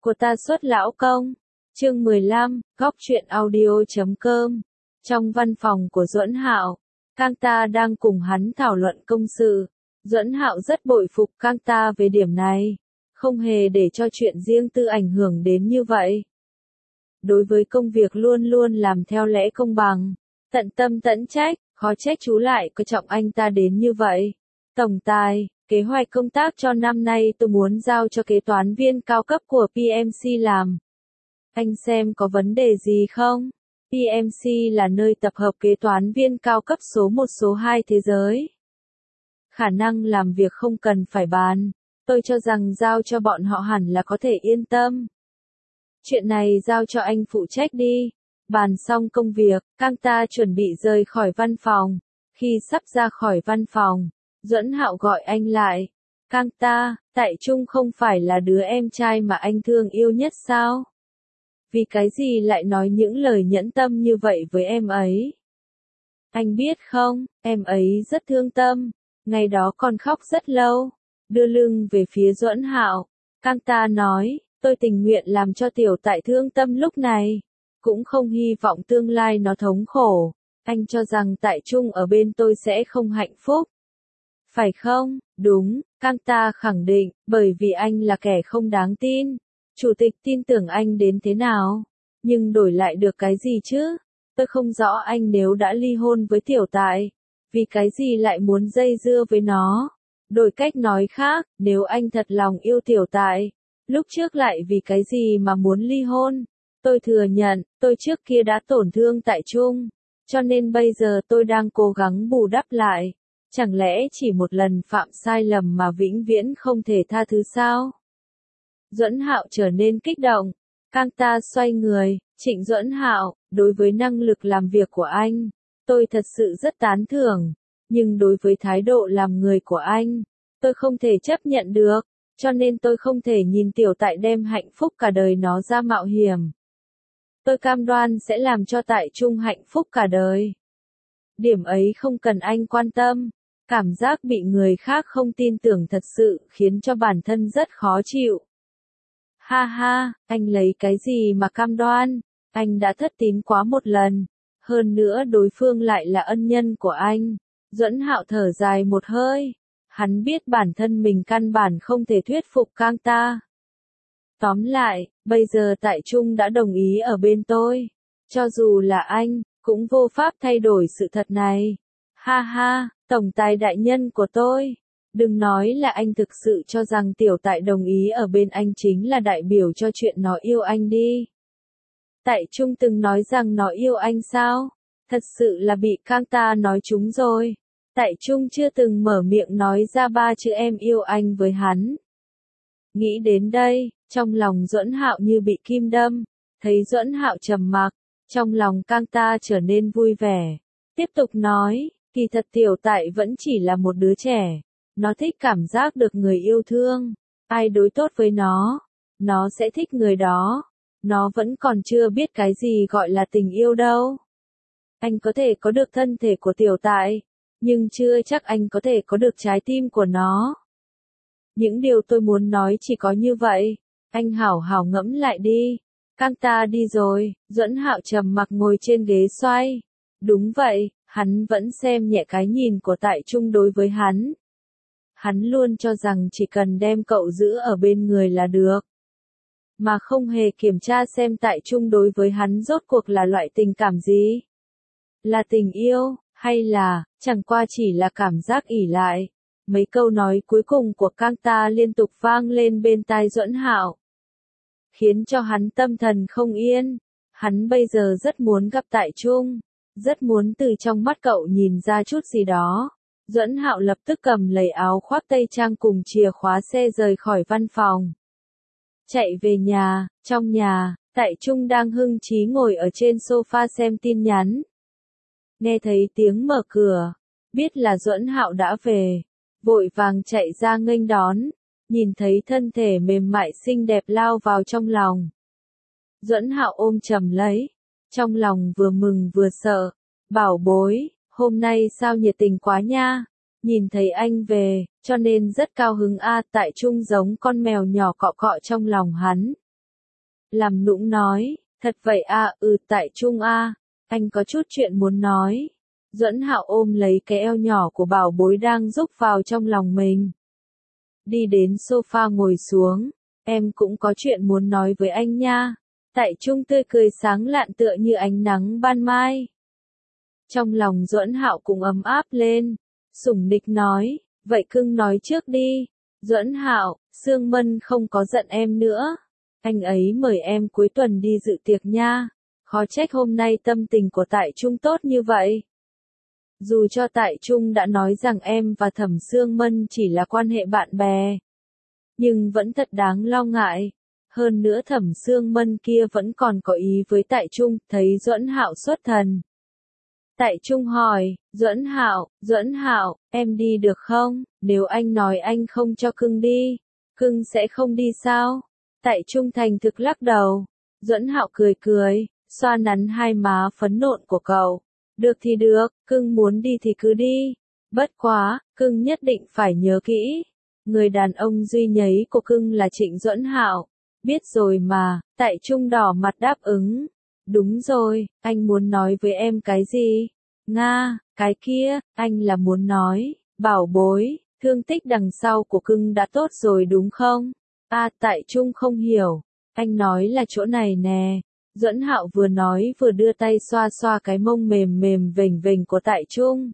của ta xuất lão công. Chương 15, góc truyện audio.com. Trong văn phòng của Duẫn Hạo, Kang Ta đang cùng hắn thảo luận công sự. Duẫn Hạo rất bội phục Kang Ta về điểm này, không hề để cho chuyện riêng tư ảnh hưởng đến như vậy. Đối với công việc luôn luôn làm theo lẽ công bằng, tận tâm tận trách, khó trách chú lại coi trọng anh ta đến như vậy. Tổng tài, kế hoạch công tác cho năm nay tôi muốn giao cho kế toán viên cao cấp của PMC làm. Anh xem có vấn đề gì không? PMC là nơi tập hợp kế toán viên cao cấp số 1 số 2 thế giới. Khả năng làm việc không cần phải bàn, tôi cho rằng giao cho bọn họ hẳn là có thể yên tâm. Chuyện này giao cho anh phụ trách đi. Bàn xong công việc, Kang Ta chuẩn bị rời khỏi văn phòng. Khi sắp ra khỏi văn phòng, Duẫn Hạo gọi anh lại. Kang Ta, Tại Trung không phải là đứa em trai mà anh thương yêu nhất sao? Vì cái gì lại nói những lời nhẫn tâm như vậy với em ấy? Anh biết không, em ấy rất thương tâm, ngày đó còn khóc rất lâu. Đưa lưng về phía Duẫn Hạo, Kang Ta nói, tôi tình nguyện làm cho tiểu tại thương tâm lúc này, cũng không hy vọng tương lai nó thống khổ. Anh cho rằng Tại Trung ở bên tôi sẽ không hạnh phúc. Phải không? Đúng, Kang Ta khẳng định, bởi vì anh là kẻ không đáng tin. Chủ tịch tin tưởng anh đến thế nào? Nhưng đổi lại được cái gì chứ? Tôi không rõ anh nếu đã ly hôn với tiểu tại, vì cái gì lại muốn dây dưa với nó? Đổi cách nói khác, nếu anh thật lòng yêu tiểu tại, lúc trước lại vì cái gì mà muốn ly hôn? Tôi thừa nhận, tôi trước kia đã tổn thương Tại Trung, cho nên bây giờ tôi đang cố gắng bù đắp lại. Chẳng lẽ chỉ một lần phạm sai lầm mà vĩnh viễn không thể tha thứ sao? Duẫn Hạo trở nên kích động. Kang Ta xoay người, Trịnh Duẫn Hạo, đối với năng lực làm việc của anh, tôi thật sự rất tán thưởng, nhưng đối với thái độ làm người của anh, tôi không thể chấp nhận được, cho nên tôi không thể nhìn tiểu tại đem hạnh phúc cả đời nó ra mạo hiểm. Tôi cam đoan sẽ làm cho Tại Trung hạnh phúc cả đời. Điểm ấy không cần anh quan tâm. Cảm giác bị người khác không tin tưởng thật sự khiến cho bản thân rất khó chịu. Ha ha, anh lấy cái gì mà cam đoan? Anh đã thất tín quá một lần. Hơn nữa đối phương lại là ân nhân của anh. Duẫn Hạo thở dài một hơi. Hắn biết bản thân mình căn bản không thể thuyết phục Kang Ta. Tóm lại, bây giờ Tại Trung đã đồng ý ở bên tôi. Cho dù là anh, cũng vô pháp thay đổi sự thật này. Ha ha, tổng tài đại nhân của tôi. Đừng nói là anh thực sự cho rằng tiểu tại đồng ý ở bên anh chính là đại biểu cho chuyện nó yêu anh đi. Tại Trung từng nói rằng nó yêu anh sao? Thật sự là bị Kang Ta nói trúng rồi. Tại Trung chưa từng mở miệng nói ra 3 chữ em yêu anh với hắn. Nghĩ đến đây, trong lòng Duẫn Hạo như bị kim đâm. Thấy Duẫn Hạo trầm mặc, trong lòng Kang Ta trở nên vui vẻ. Tiếp tục nói, kỳ thật tiểu tại vẫn chỉ là một đứa trẻ. Nó thích cảm giác được người yêu thương. Ai đối tốt với nó sẽ thích người đó. Nó vẫn còn chưa biết cái gì gọi là tình yêu đâu. Anh có thể có được thân thể của tiểu tại, nhưng chưa chắc anh có thể có được trái tim của nó. Những điều tôi muốn nói chỉ có như vậy. Anh hảo hảo ngẫm lại đi. Kang Ta đi rồi, Duẫn Hạo trầm mặc ngồi trên ghế xoay. Đúng vậy, hắn vẫn xem nhẹ cái nhìn của Tại Trung đối với hắn. Hắn luôn cho rằng chỉ cần đem cậu giữ ở bên người là được. Mà không hề kiểm tra xem Tại Trung đối với hắn rốt cuộc là loại tình cảm gì. Là tình yêu, hay là, chẳng qua chỉ là cảm giác ỷ lại. Mấy câu nói cuối cùng của Kang Ta liên tục vang lên bên tai Duẫn Hạo, khiến cho hắn tâm thần không yên. Hắn bây giờ rất muốn gặp Tại Trung, rất muốn từ trong mắt cậu nhìn ra chút gì đó. Duẫn Hạo lập tức cầm lấy áo khoác tây trang cùng chìa khóa xe rời khỏi văn phòng. Chạy về nhà, trong nhà, Tại Trung đang hưng trí ngồi ở trên sofa xem tin nhắn. Nghe thấy tiếng mở cửa, biết là Duẫn Hạo đã về, vội vàng chạy ra nghênh đón, nhìn thấy thân thể mềm mại xinh đẹp lao vào trong lòng. Duẫn Hạo ôm chầm lấy, trong lòng vừa mừng vừa sợ, bảo bối, hôm nay sao nhiệt tình quá nha, nhìn thấy anh về, cho nên rất cao hứng a. Tại Trung giống con mèo nhỏ cọ cọ trong lòng hắn. làm nũng nói, thật vậy à, Tại Trung à, anh có chút chuyện muốn nói. Duẫn Hạo ôm lấy cái eo nhỏ của bảo bối đang rúc vào trong lòng mình. Đi đến sofa ngồi xuống, em cũng có chuyện muốn nói với anh nha. Tại Trung tươi cười sáng lạn tựa như ánh nắng ban mai. Trong lòng Duẫn Hạo cũng ấm áp lên, sủng nịch nói, vậy cưng nói trước đi. Duẫn Hạo, Sương Mân không có giận em nữa. Anh ấy mời em cuối tuần đi dự tiệc nha. Khó trách hôm nay tâm tình của Tại Trung tốt như vậy. Dù cho Tại Trung đã nói rằng em và Thẩm Sương Mân chỉ là quan hệ bạn bè, nhưng vẫn thật đáng lo ngại. Hơn nữa Thẩm Sương Mân kia vẫn còn có ý với Tại Trung, thấy Duẫn Hạo xuất thần. Tại Trung hỏi, Duẫn Hạo, em đi được không? Nếu anh nói anh không cho cưng đi, cưng sẽ không đi sao? Tại Trung thành thực lắc đầu. Duẫn Hạo cười cười, xoa nắn hai má phấn nộn của cậu. Được thì được, cưng muốn đi thì cứ đi. Bất quá, cưng nhất định phải nhớ kỹ. Người đàn ông duy nhấy của cưng là Trịnh Duẫn Hạo. Biết rồi mà, Tại Trung đỏ mặt đáp ứng. Đúng rồi, anh muốn nói với em cái gì? Nga, cái kia, anh là muốn nói, bảo bối, thương tích đằng sau của cưng đã tốt rồi đúng không? Tại Trung không hiểu. Anh nói là chỗ này nè. Duẫn Hạo vừa nói vừa đưa tay xoa xoa cái mông mềm mềm vềnh vềnh của Tại Trung.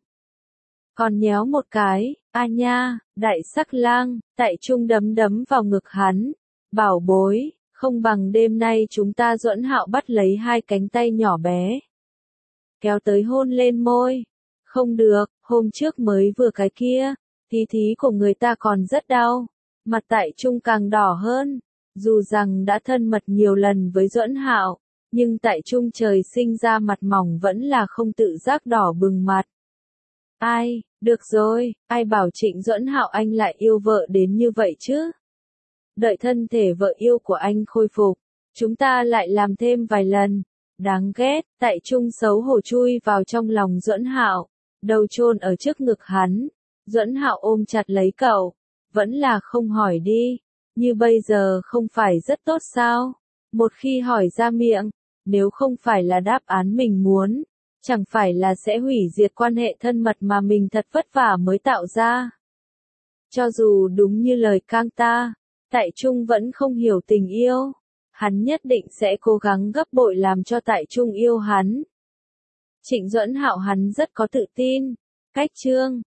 Còn nhéo một cái, nha, đại sắc lang, Tại Trung đấm đấm vào ngực hắn. Bảo bối, không bằng đêm nay chúng ta. Duẫn Hạo bắt lấy hai cánh tay nhỏ bé, kéo tới hôn lên môi. Không được, hôm trước mới vừa cái kia, thí của người ta còn rất đau. Mặt Tại Trung càng đỏ hơn. Dù rằng đã thân mật nhiều lần với Duẫn Hạo, nhưng Tại Trung trời sinh ra mặt mỏng vẫn là không tự giác đỏ bừng mặt. Được rồi, ai bảo Trịnh Duẫn Hạo anh lại yêu vợ đến như vậy chứ? Đợi thân thể vợ yêu của anh khôi phục, chúng ta lại làm thêm vài lần. Đáng ghét, Tại Trung xấu hổ chui vào trong lòng Duẫn Hạo, đầu chôn ở trước ngực hắn. Duẫn Hạo ôm chặt lấy cậu, vẫn là không hỏi đi, như bây giờ không phải rất tốt sao? Một khi hỏi ra miệng, nếu không phải là đáp án mình muốn, chẳng phải là sẽ hủy diệt quan hệ thân mật mà mình thật vất vả mới tạo ra. Cho dù đúng như lời Cang ta, Tại Trung vẫn không hiểu tình yêu. Hắn nhất định sẽ cố gắng gấp bội làm cho Tại Trung yêu hắn. Trịnh Duẫn Hạo hắn rất có tự tin. Cách chương